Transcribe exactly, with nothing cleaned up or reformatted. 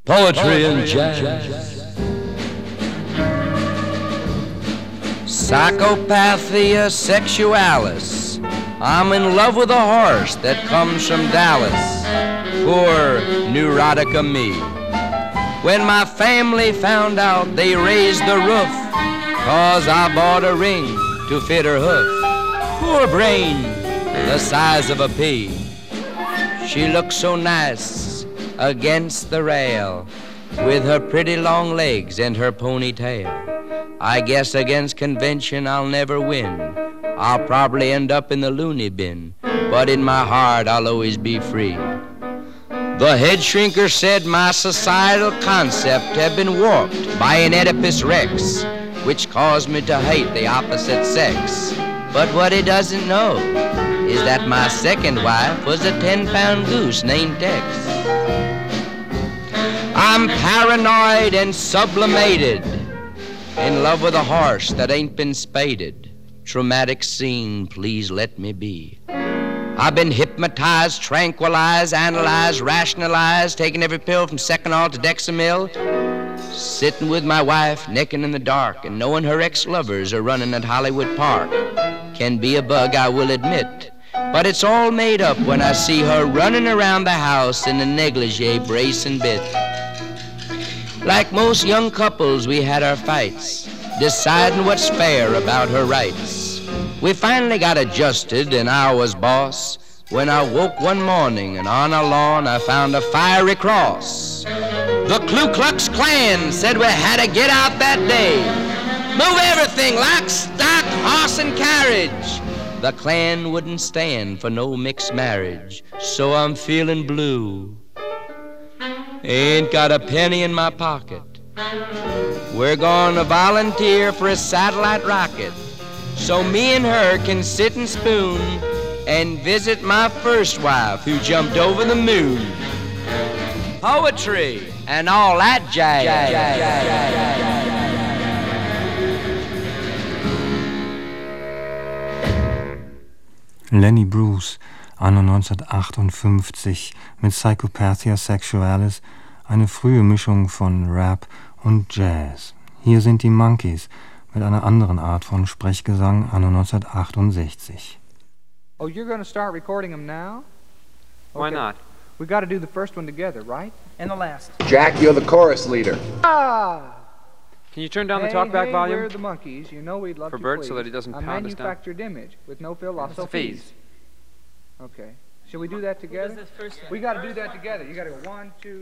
Poetry and jazz. Psychopathia sexualis. I'm in love with a horse that comes from Dallas. Poor neurotica me. When my family found out, they raised the roof, 'cause I bought a ring to fit her hoof. Poor brain, the size of a pea. She looks so nice against the rail, with her pretty long legs and her ponytail. I guess against convention I'll never win. I'll probably end up in the loony bin, but in my heart I'll always be free. The head shrinker said my societal concept had been warped by an Oedipus Rex, which caused me to hate the opposite sex. But what he doesn't know is that my second wife was a ten-pound goose named Tex. I'm paranoid and sublimated, in love with a horse that ain't been spaded. Traumatic scene, please let me be. I've been hypnotized, tranquilized, analyzed, rationalized, taking every pill from Seconal to Dexamil, sitting with my wife, naked in the dark, and knowing her ex-lovers are running at Hollywood Park. Can be a bug, I will admit, but it's all made up when I see her running around the house in a negligee brace and bit. Like most young couples, we had our fights, deciding what's fair about her rights. We finally got adjusted and I was boss, when I woke one morning and on a lawn I found a fiery cross. The Ku Klux Klan said we had to get out that day. Move everything, lock, stock, horse, and carriage. The Klan wouldn't stand for no mixed marriage, so I'm feeling blue. Ain't got a penny in my pocket. We're gonna volunteer for a satellite rocket, so me and her can sit and spoon and visit my first wife who jumped over the moon. Poetry and all that jazz. jazz, jazz, jazz, jazz. Lenny Bruce, anno neunzehnhundertachtundfünfzig, mit Psychopathia Sexualis, eine frühe Mischung von Rap und Jazz. Hier sind die Monkees mit einer anderen Art von Sprechgesang, anno neunzehnhundertachtundsechzig. Oh, you're going to start recording them now? Okay. Why not? We got to do the first one together, right? And the last. Jack, you're the chorus leader. Ah! Can you turn down hey, the talkback hey, volume? We're the Monkees. You know we'd love For to Bert please. so that he doesn't a pound us down. A manufactured image with no philosophies. Fees. Okay. Shall we do that together? Who does this first one? We got to do that together. You got to go one, two.